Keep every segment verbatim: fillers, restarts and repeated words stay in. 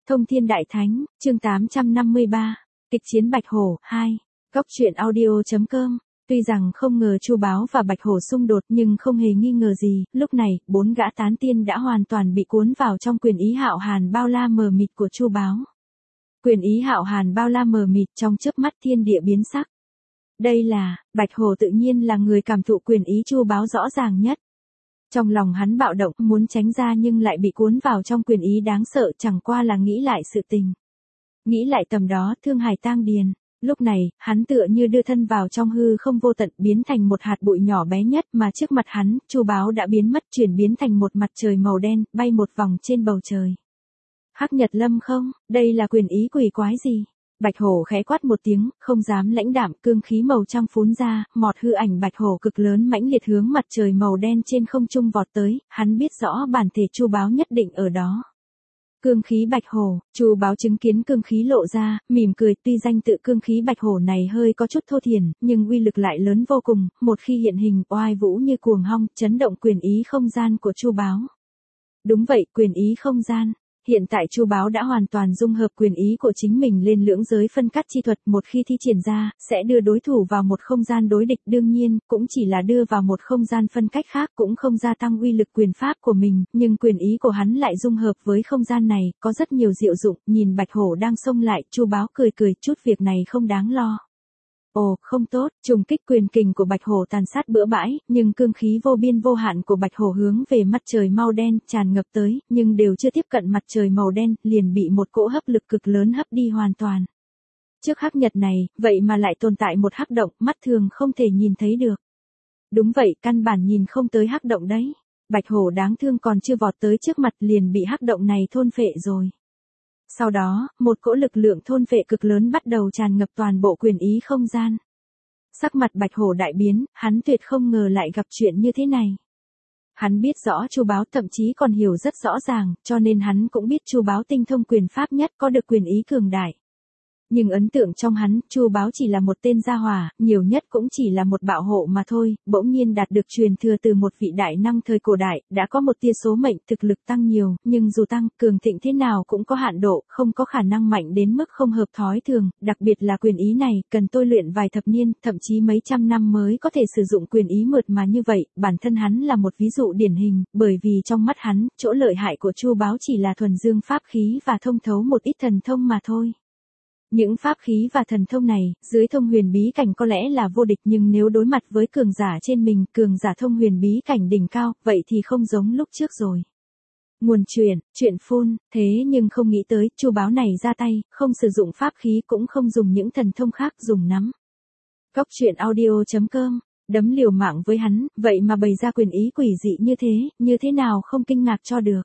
Thông Thiên Đại Thánh, chương tám trăm năm mươi ba, kịch chiến Bạch Hổ, hai. Góc truyện audio.com. Tuy rằng không ngờ Chu Báo và Bạch Hổ xung đột nhưng không hề nghi ngờ gì, lúc này, bốn gã tán tiên đã hoàn toàn bị cuốn vào trong quyền ý hạo hàn bao la mờ mịt của Chu Báo. Quyền ý hạo hàn bao la mờ mịt trong chớp mắt thiên địa biến sắc. Đây là, Bạch Hổ tự nhiên là người cảm thụ quyền ý Chu Báo rõ ràng nhất. Trong lòng hắn bạo động, muốn tránh ra nhưng lại bị cuốn vào trong quyền ý đáng sợ, chẳng qua là nghĩ lại sự tình. Nghĩ lại tầm đó, thương hải tang điền. Lúc này, hắn tựa như đưa thân vào trong hư không vô tận, biến thành một hạt bụi nhỏ bé nhất, mà trước mặt hắn, Chu Báo đã biến mất, chuyển biến thành một mặt trời màu đen, bay một vòng trên bầu trời. Hắc Nhật Lâm không, đây là quyền ý quỷ quái gì? Bạch Hổ khẽ quát một tiếng, không dám lãnh đạm, cương khí màu trắng phún ra, mọt hư ảnh Bạch Hổ cực lớn mãnh liệt hướng mặt trời màu đen trên không trung vọt tới, hắn biết rõ bản thể Chu Báo nhất định ở đó. Cương khí Bạch Hổ, Chu Báo chứng kiến cương khí lộ ra, mỉm cười, tuy danh tự cương khí Bạch Hổ này hơi có chút thô thiển, nhưng uy lực lại lớn vô cùng, một khi hiện hình, oai vũ như cuồng hong, chấn động quyền ý không gian của Chu Báo. Đúng vậy, quyền ý không gian. Hiện tại Chu Báo đã hoàn toàn dung hợp quyền ý của chính mình lên lưỡng giới phân cắt chi thuật, một khi thi triển ra, sẽ đưa đối thủ vào một không gian đối địch, đương nhiên, cũng chỉ là đưa vào một không gian phân cách khác, cũng không gia tăng uy lực quyền pháp của mình, nhưng quyền ý của hắn lại dung hợp với không gian này, có rất nhiều diệu dụng, nhìn Bạch Hổ đang xông lại, Chu Báo cười cười, chút việc này không đáng lo. Ồ, không tốt, trùng kích quyền kình của Bạch Hổ tàn sát bừa bãi, nhưng cương khí vô biên vô hạn của Bạch Hổ hướng về mặt trời màu đen tràn ngập tới, nhưng đều chưa tiếp cận mặt trời màu đen, liền bị một cỗ hấp lực cực lớn hấp đi hoàn toàn. Trước hắc nhật này, vậy mà lại tồn tại một hắc động, mắt thường không thể nhìn thấy được. Đúng vậy, căn bản nhìn không tới hắc động đấy. Bạch Hổ đáng thương còn chưa vọt tới trước mặt liền bị hắc động này thôn phệ rồi. Sau đó, một cỗ lực lượng thôn phệ cực lớn bắt đầu tràn ngập toàn bộ quyền ý không gian. Sắc mặt Bạch Hổ đại biến, hắn tuyệt không ngờ lại gặp chuyện như thế này. Hắn biết rõ Chu Báo, thậm chí còn hiểu rất rõ ràng, cho nên hắn cũng biết Chu Báo tinh thông quyền pháp nhất, có được quyền ý cường đại. Nhưng ấn tượng trong hắn, Chu Báo chỉ là một tên gia hỏa, nhiều nhất cũng chỉ là một bạo hộ mà thôi, bỗng nhiên đạt được truyền thừa từ một vị đại năng thời cổ đại, đã có một tia số mệnh thực lực tăng nhiều, nhưng dù tăng, cường thịnh thế nào cũng có hạn độ, không có khả năng mạnh đến mức không hợp thói thường, đặc biệt là quyền ý này, cần tôi luyện vài thập niên, thậm chí mấy trăm năm mới có thể sử dụng quyền ý mượt mà như vậy, bản thân hắn là một ví dụ điển hình, bởi vì trong mắt hắn, chỗ lợi hại của Chu Báo chỉ là thuần dương pháp khí và thông thấu một ít thần thông mà thôi. Những pháp khí và thần thông này, dưới thông huyền bí cảnh có lẽ là vô địch, nhưng nếu đối mặt với cường giả trên mình, cường giả thông huyền bí cảnh đỉnh cao, vậy thì không giống lúc trước rồi. Nguồn chuyện, chuyện phun, thế nhưng không nghĩ tới, Chu Báo này ra tay, không sử dụng pháp khí cũng không dùng những thần thông khác, dùng nắm. Góc truyện audio.com, đấm liều mạng với hắn, vậy mà bày ra quyền ý quỷ dị như thế, như thế nào không kinh ngạc cho được.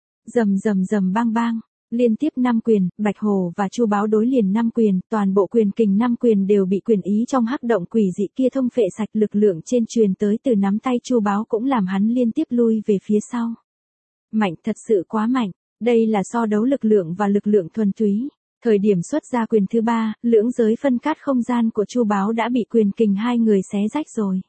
Rầm rầm rầm bang bang. Liên tiếp năm quyền, Bạch Hổ và Chu Báo đối liền năm quyền, toàn bộ quyền kình năm quyền đều bị quyền ý trong hắc động quỷ dị kia thông phệ sạch, lực lượng trên truyền tới từ nắm tay Chu Báo cũng làm hắn liên tiếp lui về phía sau. Mạnh, thật sự quá mạnh, đây là so đấu lực lượng và lực lượng thuần túy. Thời điểm xuất ra quyền thứ ba, lưỡng giới phân cát không gian của Chu Báo đã bị quyền kình hai người xé rách rồi.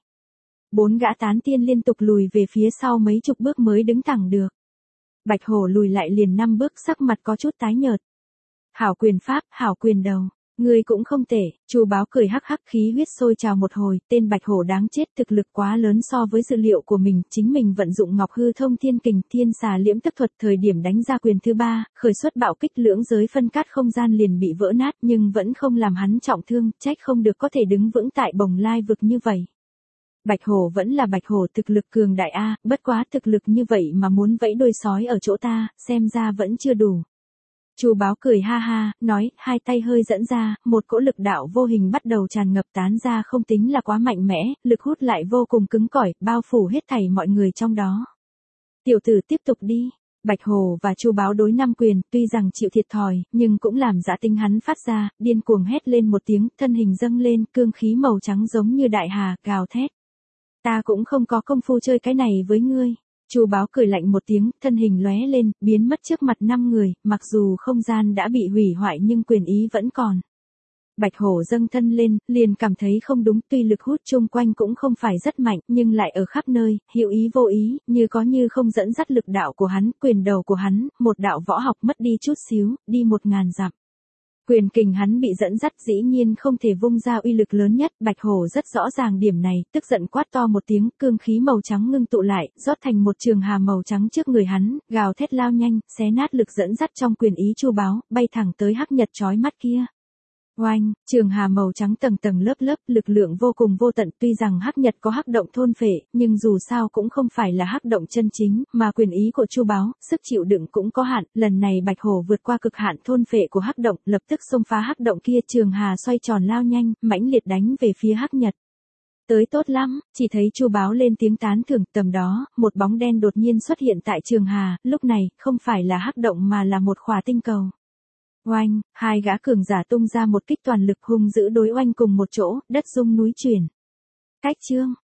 Bốn gã tán tiên liên tục lùi về phía sau mấy chục bước mới đứng thẳng được. Bạch Hổ lùi lại liền năm bước, sắc mặt có chút tái nhợt. Hảo quyền pháp, hảo quyền đầu, ngươi cũng không tệ. Chu Báo cười hắc hắc, khí huyết sôi trào một hồi, tên Bạch Hổ đáng chết, thực lực quá lớn so với dự liệu của mình, chính mình vận dụng Ngọc Hư Thông Thiên Kình, Thiên Xà Liễm Tức Thuật, thời điểm đánh ra quyền thứ ba, khởi xuất bạo kích, lưỡng giới phân cát không gian liền bị vỡ nát, nhưng vẫn không làm hắn trọng thương, trách không được có thể đứng vững tại Bồng Lai vực như vậy. Bạch Hổ vẫn là Bạch Hổ, thực lực cường đại a, bất quá thực lực như vậy mà muốn vẫy đuôi sói ở chỗ ta, xem ra vẫn chưa đủ. Chu Báo cười ha ha, nói, hai tay hơi dẫn ra, một cỗ lực đạo vô hình bắt đầu tràn ngập tán ra, không tính là quá mạnh mẽ, lực hút lại vô cùng cứng cỏi, bao phủ hết thảy mọi người trong đó. Tiểu tử tiếp tục đi. Bạch Hổ và Chu Báo đối năm quyền, tuy rằng chịu thiệt thòi, nhưng cũng làm dã tính hắn phát ra, điên cuồng hét lên một tiếng, thân hình dâng lên, cương khí màu trắng giống như đại hà, gào thét. Ta cũng không có công phu chơi cái này với ngươi. Chu Báo cười lạnh một tiếng, thân hình lóe lên, biến mất trước mặt năm người, mặc dù không gian đã bị hủy hoại nhưng quyền ý vẫn còn. Bạch hổ dâng thân lên, liền cảm thấy không đúng, tuy lực hút chung quanh cũng không phải rất mạnh, nhưng lại ở khắp nơi, hữu ý vô ý, như có như không dẫn dắt lực đạo của hắn, quyền đầu của hắn, một đạo võ học mất đi chút xíu, đi một ngàn dặm. Quyền kình hắn bị dẫn dắt dĩ nhiên không thể vung ra uy lực lớn nhất, Bạch hổ rất rõ ràng điểm này, tức giận quát to một tiếng, cương khí màu trắng ngưng tụ lại, rót thành một trường hà màu trắng trước người hắn, gào thét lao nhanh, xé nát lực dẫn dắt trong quyền ý chu báo, bay thẳng tới hắc nhật chói mắt kia. Oanh, trường hà màu trắng tầng tầng lớp lớp, lực lượng vô cùng vô tận, tuy rằng hắc nhật có hắc động thôn phệ, nhưng dù sao cũng không phải là hắc động chân chính, mà quyền ý của chu báo, sức chịu đựng cũng có hạn, lần này Bạch hổ vượt qua cực hạn thôn phệ của hắc động, lập tức xông phá hắc động kia, trường hà xoay tròn lao nhanh, mãnh liệt đánh về phía hắc nhật. Tới tốt lắm, chỉ thấy chu báo lên tiếng tán thưởng, tầm đó, một bóng đen đột nhiên xuất hiện tại trường hà, lúc này, không phải là hắc động mà là một khỏa tinh cầu. Oanh, hai gã cường giả tung ra một kích toàn lực hung dữ đối oanh cùng một chỗ, đất rung núi chuyển. Cách chương,